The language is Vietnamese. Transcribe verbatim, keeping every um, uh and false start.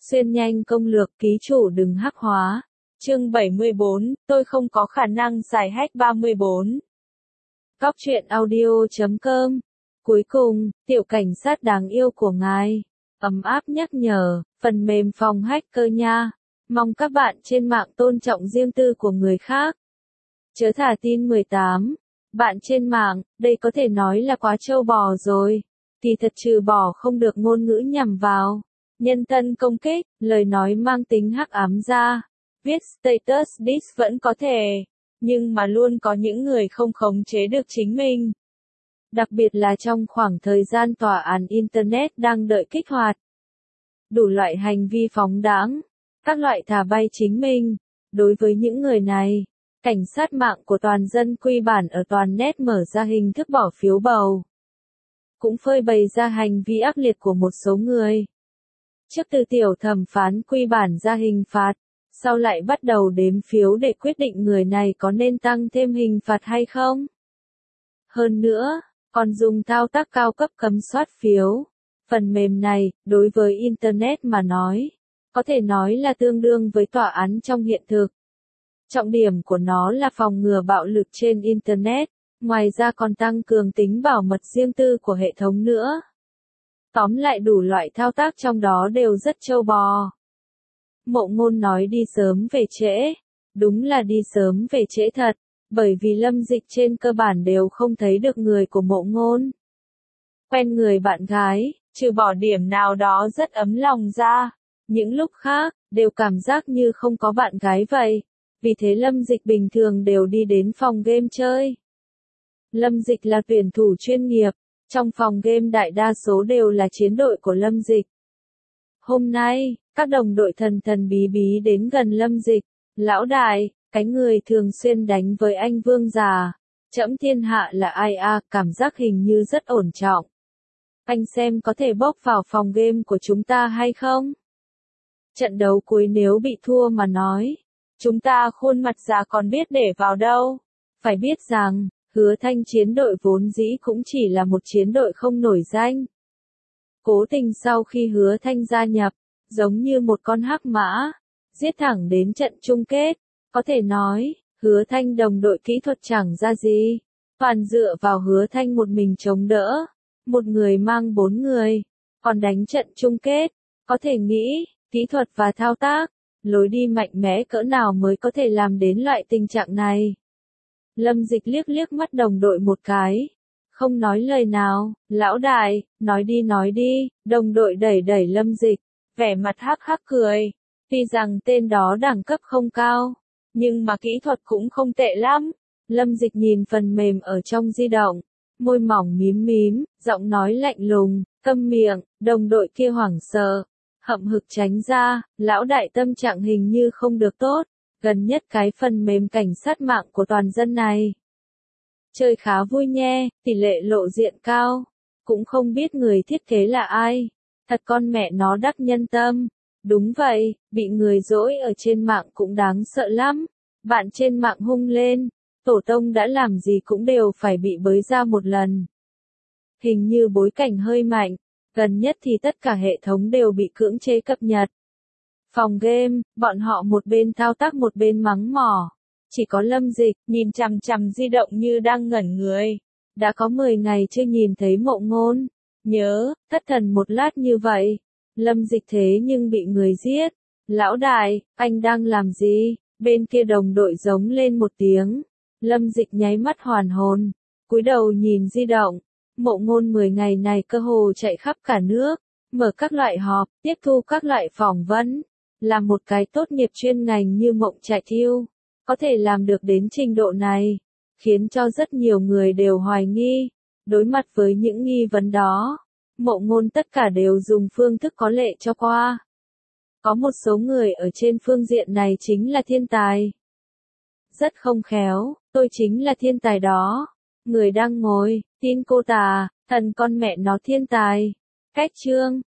Xuyên nhanh công lược ký chủ đừng hắc hóa. Chương bảy mươi bốn, tôi không có khả năng xài hack ba mươi bốn. Góc truyện audio chấm com. Cuối cùng, tiểu cảnh sát đáng yêu của ngài. Ấm áp nhắc nhở, phần mềm phòng hacker nha. Mong các bạn trên mạng tôn trọng riêng tư của người khác. Chớ thả tin mười tám. Bạn trên mạng, đây có thể nói là quá trâu bò rồi. Kỳ thật trừ bỏ không được ngôn ngữ nhằm vào nhân thân công kích, lời nói mang tính hắc ám ra. Viết status diss vẫn có thể, nhưng mà luôn có những người không khống chế được chính mình. Đặc biệt là trong khoảng thời gian tòa án Internet đang đợi kích hoạt. Đủ loại hành vi phóng đãng, các loại thả bay chính mình. Đối với những người này, cảnh sát mạng của toàn dân quy bản ở toàn net mở ra hình thức bỏ phiếu bầu. Cũng phơi bày ra hành vi ác liệt của một số người. Trước từ tiểu thẩm phán quy bản ra hình phạt, sau lại bắt đầu đếm phiếu để quyết định người này có nên tăng thêm hình phạt hay không. Hơn nữa, còn dùng thao tác cao cấp cấm soát phiếu. Phần mềm này, đối với Internet mà nói, có thể nói là tương đương với tòa án trong hiện thực. Trọng điểm của nó là phòng ngừa bạo lực trên Internet, ngoài ra còn tăng cường tính bảo mật riêng tư của hệ thống nữa. Tóm lại đủ loại thao tác trong đó đều rất trâu bò. Mộ Ngôn nói đi sớm về trễ, đúng là đi sớm về trễ thật, bởi vì Lâm Dịch trên cơ bản đều không thấy được người của Mộ Ngôn. Quen người bạn gái, trừ bỏ điểm nào đó rất ấm lòng ra, những lúc khác, đều cảm giác như không có bạn gái vậy, vì thế Lâm Dịch bình thường đều đi đến phòng game chơi. Lâm Dịch là tuyển thủ chuyên nghiệp, trong phòng game đại đa số đều là chiến đội của Lâm Dịch. Hôm nay, các đồng đội thần thần bí bí đến gần Lâm Dịch, lão đại, cái người thường xuyên đánh với anh vương già, trẫm thiên hạ là ai a, cảm giác hình như rất ổn trọng. Anh xem có thể bốc vào phòng game của chúng ta hay không? Trận đấu cuối nếu bị thua mà nói, chúng ta khuôn mặt già còn biết để vào đâu. Phải biết rằng, Hứa Thanh chiến đội vốn dĩ cũng chỉ là một chiến đội không nổi danh. Cố tình sau khi Hứa Thanh gia nhập, giống như một con hắc mã, giết thẳng đến trận chung kết, có thể nói, Hứa Thanh đồng đội kỹ thuật chẳng ra gì, toàn dựa vào Hứa Thanh một mình chống đỡ, một người mang bốn người, còn đánh trận chung kết, có thể nghĩ, kỹ thuật và thao tác, lối đi mạnh mẽ cỡ nào mới có thể làm đến loại tình trạng này. Lâm Dịch liếc liếc mắt đồng đội một cái, không nói lời nào. Lão đại, nói đi nói đi. Đồng đội đẩy đẩy Lâm Dịch, vẻ mặt hắc hắc cười. Tuy rằng tên đó đẳng cấp không cao, nhưng mà kỹ thuật cũng không tệ lắm. Lâm Dịch nhìn phần mềm ở trong di động, môi mỏng mím mím, giọng nói lạnh lùng, câm miệng. Đồng đội kia hoảng sợ, hậm hực tránh ra. Lão đại tâm trạng hình như không được tốt. Gần nhất cái phần mềm cảnh sát mạng của toàn dân này chơi khá vui nhe, tỷ lệ lộ diện cao, cũng không biết người thiết kế là ai, thật con mẹ nó đắc nhân tâm. Đúng vậy, bị người dỗi ở trên mạng cũng đáng sợ lắm, bạn trên mạng hung lên, tổ tông đã làm gì cũng đều phải bị bới ra một lần. Hình như bối cảnh hơi mạnh, gần nhất thì tất cả hệ thống đều bị cưỡng chế cập nhật. Phòng game, bọn họ một bên thao tác một bên mắng mỏ. Chỉ có Lâm Dịch, nhìn chằm chằm di động như đang ngẩn người. Đã có mười ngày chưa nhìn thấy Mộ Ngôn. Nhớ, thất thần một lát như vậy. Lâm Dịch thế nhưng bị người giết. Lão đại, anh đang làm gì? Bên kia đồng đội giống lên một tiếng. Lâm Dịch nháy mắt hoàn hồn. Cúi đầu nhìn di động. Mộ Ngôn mười ngày này cơ hồ chạy khắp cả nước. Mở các loại họp, tiếp thu các loại phỏng vấn. Là một cái tốt nghiệp chuyên ngành như Mộng Trạch Thiêu, có thể làm được đến trình độ này, khiến cho rất nhiều người đều hoài nghi. Đối mặt với những nghi vấn đó, Mộ Ngôn tất cả đều dùng phương thức có lệ cho qua. Có một số người ở trên phương diện này chính là thiên tài. Rất không khéo, tôi chính là thiên tài đó. Người đang ngồi, tin cô tà, thần con mẹ nó thiên tài. Cách chương,